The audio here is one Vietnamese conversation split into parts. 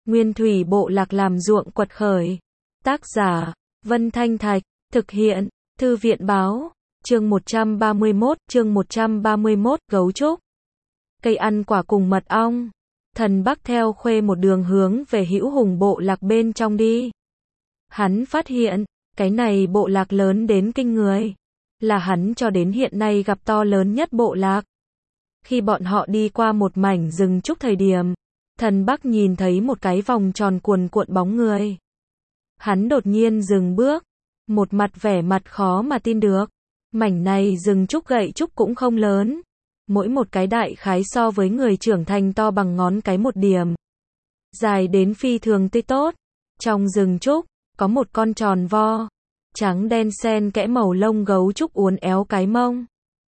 Nguyên thủy bộ lạc làm ruộng quật khởi. Tác giả, Vân Thanh Thạch, thực hiện, Thư viện Báo, chương 131, gấu trúc. Cây ăn quả cùng mật ong. Thần Bắc theo Khuê một đường hướng về Hữu Hùng bộ lạc bên trong đi. Hắn phát hiện, cái này bộ lạc lớn đến kinh người. Là hắn cho đến hiện nay gặp to lớn nhất bộ lạc. Khi bọn họ đi qua một mảnh rừng trúc thời điểm, Thần Bắc nhìn thấy một cái vòng tròn cuồn cuộn bóng người. Hắn đột nhiên dừng bước, một mặt vẻ mặt khó mà tin được. Mảnh này rừng trúc gậy trúc cũng không lớn. Mỗi một cái đại khái so với người trưởng thành to bằng ngón cái một điểm. Dài đến phi thường tươi tốt. Trong rừng trúc, có một con tròn vo, trắng đen xen kẽ màu lông gấu trúc uốn éo cái mông.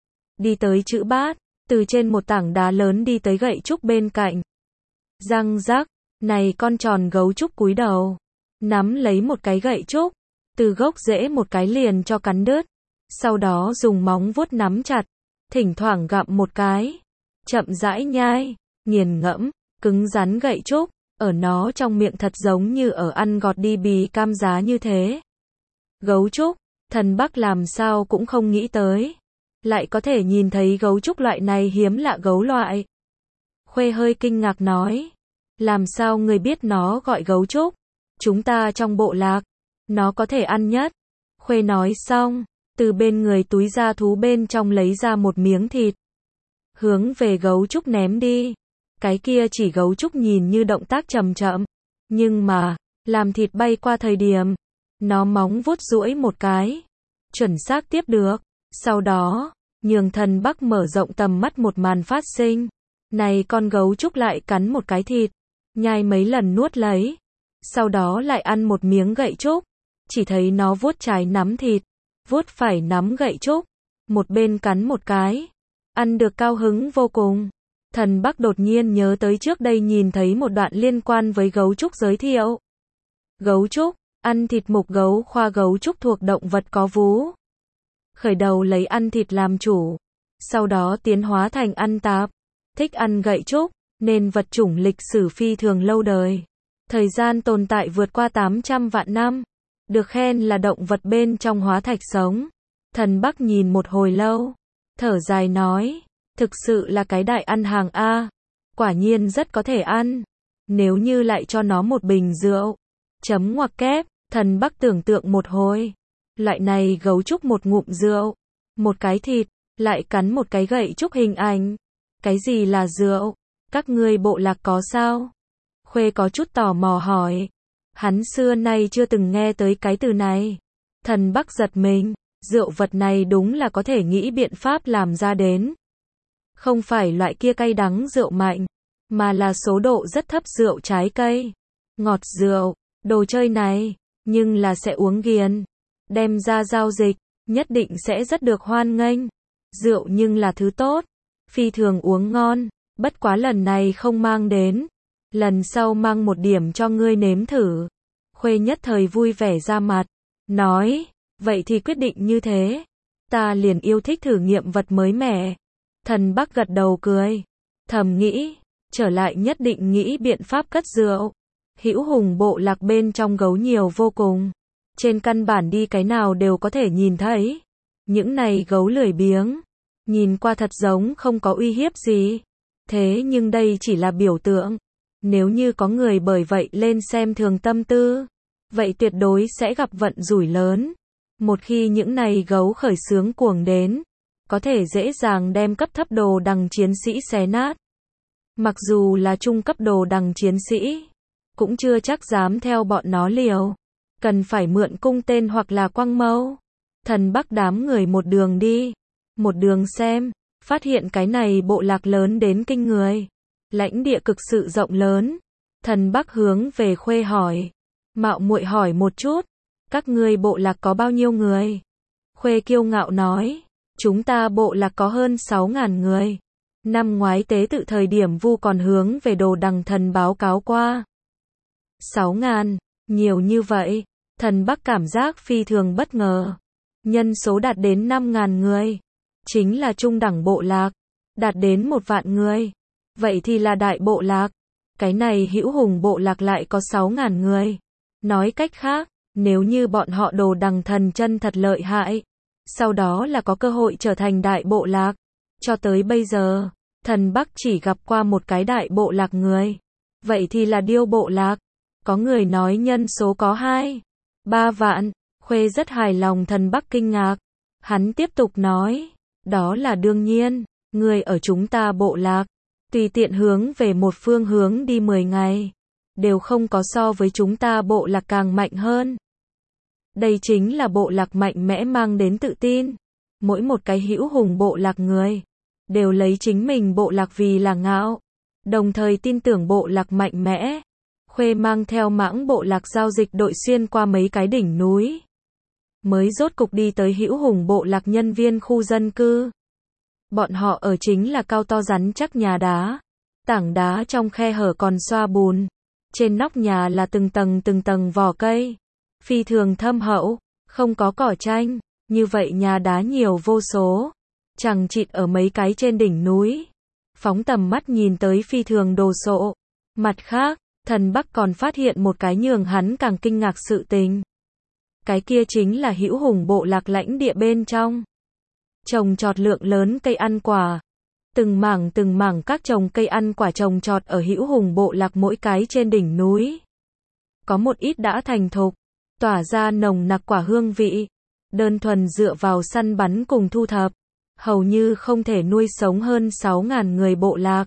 Đi tới chữ bát, từ trên một tảng đá lớn đi tới gậy trúc bên cạnh. Răng rắc, này con tròn gấu trúc cúi đầu, nắm lấy một cái gậy trúc, từ gốc rễ một cái liền cho cắn đứt. Sau đó dùng móng vuốt nắm chặt, thỉnh thoảng gặm một cái, chậm rãi nhai, nghiền ngẫm, cứng rắn gậy trúc, ở nó trong miệng thật giống như ở ăn gọt đi bì cam giá như thế. Gấu trúc, Thần Bắc làm sao cũng không nghĩ tới, lại có thể nhìn thấy gấu trúc loại này hiếm lạ gấu loại. Khuê hơi kinh ngạc nói, làm sao người biết nó gọi gấu trúc? Chúng ta trong bộ lạc, nó có thể ăn nhất. Khuê nói xong, từ bên người túi da thú bên trong lấy ra một miếng thịt, hướng về gấu trúc ném đi. Cái kia chỉ gấu trúc nhìn như động tác chậm chậm, nhưng mà, làm thịt bay qua thời điểm, nó móng vuốt duỗi một cái, chuẩn xác tiếp được. Sau đó, nhường Thần Bắc mở rộng tầm mắt một màn phát sinh. Này con gấu trúc lại cắn một cái thịt, nhai mấy lần nuốt lấy, sau đó lại ăn một miếng gậy trúc. Chỉ thấy nó vuốt trái nắm thịt, vuốt phải nắm gậy trúc, một bên cắn một cái, ăn được cao hứng vô cùng. Thần Bắc đột nhiên nhớ tới trước đây nhìn thấy một đoạn liên quan với gấu trúc giới thiệu. Gấu trúc, ăn thịt mục gấu khoa gấu trúc thuộc động vật có vú. Khởi đầu lấy ăn thịt làm chủ, sau đó tiến hóa thành ăn tạp, thích ăn gậy trúc, nên vật chủng lịch sử phi thường lâu đời. Thời gian tồn tại vượt qua 800 vạn năm, được khen là động vật bên trong hóa thạch sống. Thần Bắc nhìn một hồi lâu, thở dài nói, thực sự là cái đại ăn hàng A, quả nhiên rất có thể ăn. Nếu như lại cho nó một bình rượu, chấm ngoặc kép, Thần Bắc tưởng tượng một hồi, loại này gấu trúc một ngụm rượu, một cái thịt, lại cắn một cái gậy trúc hình ảnh. Cái gì là rượu? Các ngươi bộ lạc có sao? Khuê có chút tò mò hỏi. Hắn xưa nay chưa từng nghe tới cái từ này. Thần Bắc giật mình, rượu vật này đúng là có thể nghĩ biện pháp làm ra đến. Không phải loại kia cay đắng rượu mạnh, mà là số độ rất thấp rượu trái cây. Ngọt rượu, đồ chơi này, nhưng là sẽ uống ghiền. Đem ra giao dịch, nhất định sẽ rất được hoan nghênh. Rượu nhưng là thứ tốt, phi thường uống ngon, bất quá lần này không mang đến. Lần sau mang một điểm cho ngươi nếm thử. Khuê nhất thời vui vẻ ra mặt, nói, vậy thì quyết định như thế. Ta liền yêu thích thử nghiệm vật mới mẻ. Thần Bắc gật đầu cười, thầm nghĩ, trở lại nhất định nghĩ biện pháp cất rượu. Hữu Hùng bộ lạc bên trong gấu nhiều vô cùng. Trên căn bản đi cái nào đều có thể nhìn thấy. Những này gấu lười biếng, nhìn qua thật giống không có uy hiếp gì. Thế nhưng đây chỉ là biểu tượng. Nếu như có người bởi vậy lên xem thường tâm tư, vậy tuyệt đối sẽ gặp vận rủi lớn. Một khi những này gấu khởi xướng cuồng đến, có thể dễ dàng đem cấp thấp đồ đằng chiến sĩ xé nát. Mặc dù là trung cấp đồ đằng chiến sĩ, cũng chưa chắc dám theo bọn nó liều. Cần phải mượn cung tên hoặc là quang mâu. Thần Bắc đám người một đường đi, một đường xem, phát hiện cái này bộ lạc lớn đến kinh người. Lãnh địa cực sự rộng lớn. Thần Bắc hướng về Khuê hỏi, mạo muội hỏi một chút, các ngươi bộ lạc có bao nhiêu người? Khuê kiêu ngạo nói, chúng ta bộ lạc có hơn 6.000 người. Năm ngoái tế tự thời điểm Vu còn hướng về đồ đằng thần báo cáo qua. 6.000, nhiều như vậy. Thần Bắc cảm giác phi thường bất ngờ. Nhân số đạt đến 5.000 người, chính là trung đẳng bộ lạc, đạt đến 1 vạn người. Vậy thì là đại bộ lạc. Cái này Hữu Hùng bộ lạc lại có 6.000 người. Nói cách khác, nếu như bọn họ Đồ Đằng thần chân thật lợi hại, sau đó là có cơ hội trở thành đại bộ lạc. Cho tới bây giờ, Thần Bắc chỉ gặp qua một cái đại bộ lạc người. Vậy thì là Điêu bộ lạc. Có người nói nhân số có 2-3 vạn. Khuê rất hài lòng. Thần Bắc kinh ngạc. Hắn tiếp tục nói, đó là đương nhiên, người ở chúng ta bộ lạc, tùy tiện hướng về một phương hướng đi 10 ngày, đều không có so với chúng ta bộ lạc càng mạnh hơn. Đây chính là bộ lạc mạnh mẽ mang đến tự tin. Mỗi một cái Hữu Hùng bộ lạc người, đều lấy chính mình bộ lạc vì là ngạo, đồng thời tin tưởng bộ lạc mạnh mẽ. Khuê mang theo Mãng bộ lạc giao dịch đội xuyên qua mấy cái đỉnh núi, mới rốt cục đi tới Hữu Hùng bộ lạc nhân viên khu dân cư. Bọn họ ở chính là cao to rắn chắc nhà đá, tảng đá trong khe hở còn xoa bùn, trên nóc nhà là từng tầng vỏ cây, phi thường thâm hậu, không có cỏ tranh, như vậy nhà đá nhiều vô số, chằng chịt ở mấy cái trên đỉnh núi, phóng tầm mắt nhìn tới phi thường đồ sộ. Mặt khác, Thần Bắc còn phát hiện một cái nhường hắn càng kinh ngạc sự tình. Cái kia chính là Hữu Hùng bộ lạc lãnh địa bên trong, trồng trọt lượng lớn cây ăn quả. Từng mảng các trồng cây ăn quả trồng trọt ở Hữu Hùng bộ lạc mỗi cái trên đỉnh núi. Có một ít đã thành thục, tỏa ra nồng nặc quả hương vị, đơn thuần dựa vào săn bắn cùng thu thập, hầu như không thể nuôi sống hơn 6.000 người bộ lạc.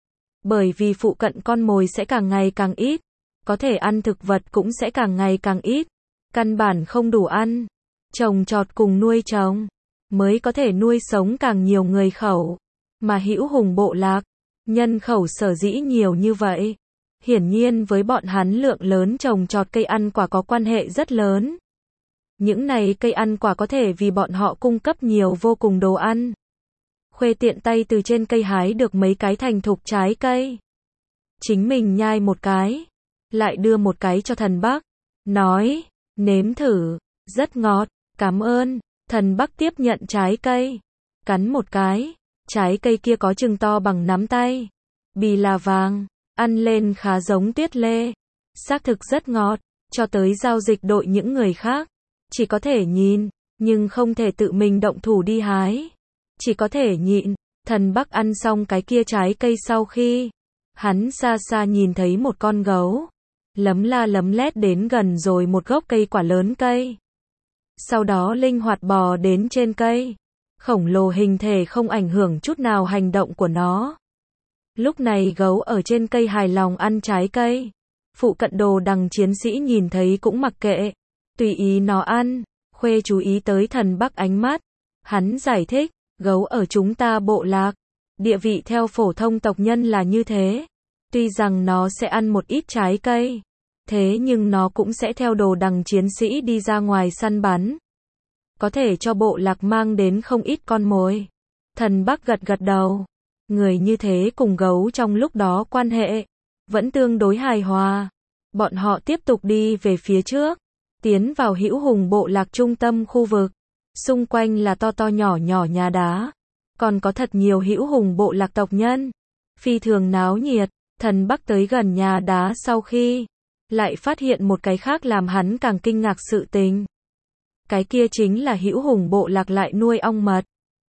Bởi vì phụ cận con mồi sẽ càng ngày càng ít, có thể ăn thực vật cũng sẽ càng ngày càng ít, căn bản không đủ ăn. Trồng trọt cùng nuôi trồng, mới có thể nuôi sống càng nhiều người khẩu. Mà Hữu Hùng bộ lạc, nhân khẩu sở dĩ nhiều như vậy, hiển nhiên với bọn hắn lượng lớn trồng trọt cây ăn quả có quan hệ rất lớn. Những này cây ăn quả có thể vì bọn họ cung cấp nhiều vô cùng đồ ăn. Khuê tiện tay từ trên cây hái được mấy cái thành thục trái cây. Chính mình nhai một cái, lại đưa một cái cho Thần Bắc, nói, nếm thử, rất ngọt, cảm ơn. Thần Bắc tiếp nhận trái cây, cắn một cái, trái cây kia có chừng to bằng nắm tay, bì là vàng, ăn lên khá giống tuyết lê, xác thực rất ngọt. Cho tới giao dịch đội những người khác, chỉ có thể nhìn, nhưng không thể tự mình động thủ đi hái, chỉ có thể nhịn. Thần Bắc ăn xong cái kia trái cây sau khi, hắn xa xa nhìn thấy một con gấu, lấm la lấm lét đến gần rồi một gốc cây quả lớn cây. Sau đó linh hoạt bò đến trên cây, khổng lồ hình thể không ảnh hưởng chút nào hành động của nó. Lúc này gấu ở trên cây hài lòng ăn trái cây. Phụ cận Đồ Đằng chiến sĩ nhìn thấy cũng mặc kệ, tùy ý nó ăn. Khuê chú ý tới Thần Bắc ánh mắt, hắn giải thích, gấu ở chúng ta bộ lạc, địa vị theo phổ thông tộc nhân là như thế. Tuy rằng nó sẽ ăn một ít trái cây, thế nhưng nó cũng sẽ theo Đồ Đằng chiến sĩ đi ra ngoài săn bắn, có thể cho bộ lạc mang đến không ít con mồi. Thần Bắc gật gật đầu. Người như thế cùng gấu trong lúc đó quan hệ vẫn tương đối hài hòa. Bọn họ tiếp tục đi về phía trước, tiến vào Hữu Hùng bộ lạc trung tâm khu vực. Xung quanh là to to nhỏ nhỏ nhà đá, còn có thật nhiều Hữu Hùng bộ lạc tộc nhân, phi thường náo nhiệt. Thần Bắc tới gần nhà đá sau khi, lại phát hiện một cái khác làm hắn càng kinh ngạc sự tình. Cái kia chính là Hữu Hùng bộ lạc lại nuôi ong mật.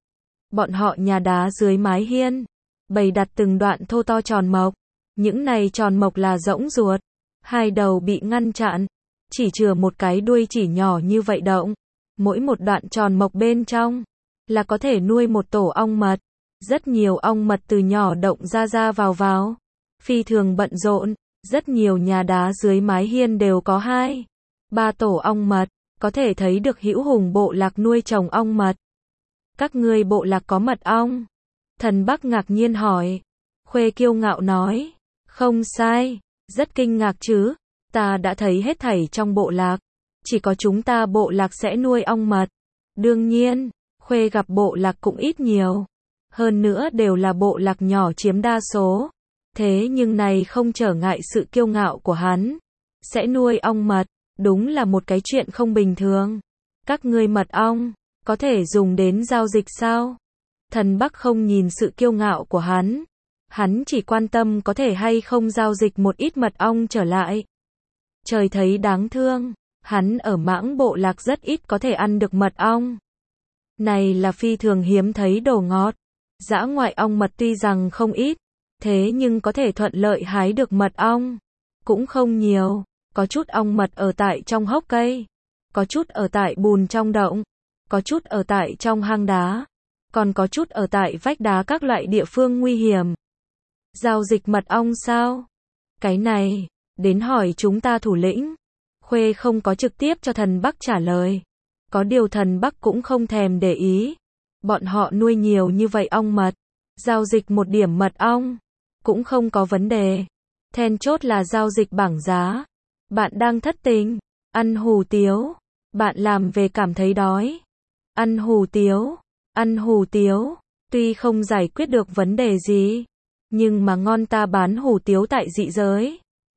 Bọn họ nhà đá dưới mái hiên, bày đặt từng đoạn thô to tròn mộc. Những này tròn mộc là rỗng ruột, hai đầu bị ngăn chặn, chỉ chừa một cái đuôi chỉ nhỏ như vậy động. Mỗi một đoạn tròn mộc bên trong, là có thể nuôi một tổ ong mật. Rất nhiều ong mật từ nhỏ động ra vào. Phi thường bận rộn, rất nhiều nhà đá dưới mái hiên đều có 2-3 tổ ong mật. Có thể thấy được Hữu Hùng bộ lạc nuôi trồng ong mật. Các ngươi bộ lạc có mật ong? Thần Bắc ngạc nhiên hỏi. Khuê kiêu ngạo nói, không sai, rất kinh ngạc chứ, ta đã thấy hết thảy trong bộ lạc, chỉ có chúng ta bộ lạc sẽ nuôi ong mật. Đương nhiên, Khuê gặp bộ lạc cũng ít nhiều, hơn nữa đều là bộ lạc nhỏ chiếm đa số, thế nhưng này không trở ngại sự kiêu ngạo của hắn. Sẽ nuôi ong mật, đúng là một cái chuyện không bình thường. Các ngươi mật ong, có thể dùng đến giao dịch sao? Thần Bắc không nhìn sự kiêu ngạo của hắn, Hắn chỉ quan tâm có thể hay không giao dịch một ít mật ong trở lại. Trời thấy đáng thương, hắn ở Mãng Bộ Lạc rất ít có thể ăn được mật ong. Này là phi thường hiếm thấy đồ ngọt. Dã ngoại ong mật tuy rằng không ít, thế nhưng có thể thuận lợi hái được mật ong cũng không nhiều. Có chút ong mật ở tại trong hốc cây, có chút ở tại bùn trong động, có chút ở tại trong hang đá, còn có chút ở tại vách đá các loại địa phương nguy hiểm. Giao dịch mật ong sao? Cái này, đến hỏi chúng ta thủ lĩnh. Khuê không có trực tiếp cho thần Bắc trả lời. Có điều thần Bắc cũng không thèm để ý. Bọn họ nuôi nhiều như vậy ong mật, giao dịch một điểm mật ong cũng không có vấn đề. Then chốt là giao dịch bảng giá. Bạn đang thất tình, ăn hủ tiếu, bạn làm về cảm thấy đói. Ăn hủ tiếu, tuy không giải quyết được vấn đề gì, nhưng mà ngon, ta bán hủ tiếu tại dị giới.